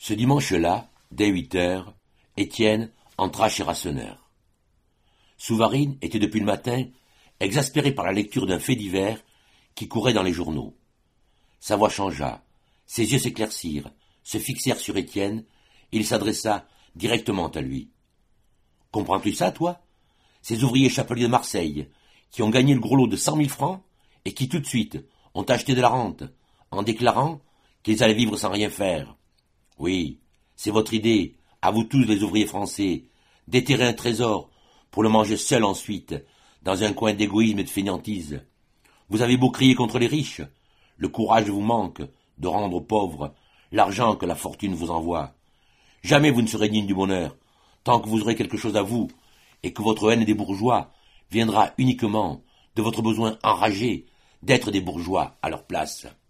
Ce dimanche-là, dès 8 heures, Étienne entra chez Rasseneur. Souvarine était depuis le matin exaspéré par la lecture d'un fait divers qui courait dans les journaux. Sa voix changea, ses yeux s'éclaircirent, se fixèrent sur Étienne, et il s'adressa directement à lui. « Comprends-tu ça, toi? Ces ouvriers chapeliers de Marseille, qui ont gagné le gros lot de 100 000 francs, et qui tout de suite ont acheté de la rente, en déclarant qu'ils allaient vivre sans rien faire. Oui, c'est votre idée, à vous tous les ouvriers français, déterrer un trésor pour le manger seul ensuite, dans un coin d'égoïsme et de fainéantise. Vous avez beau crier contre les riches, le courage vous manque de rendre aux pauvres l'argent que la fortune vous envoie. Jamais vous ne serez digne du bonheur, tant que vous aurez quelque chose à vous, et que votre haine des bourgeois viendra uniquement de votre besoin enragé d'être des bourgeois à leur place.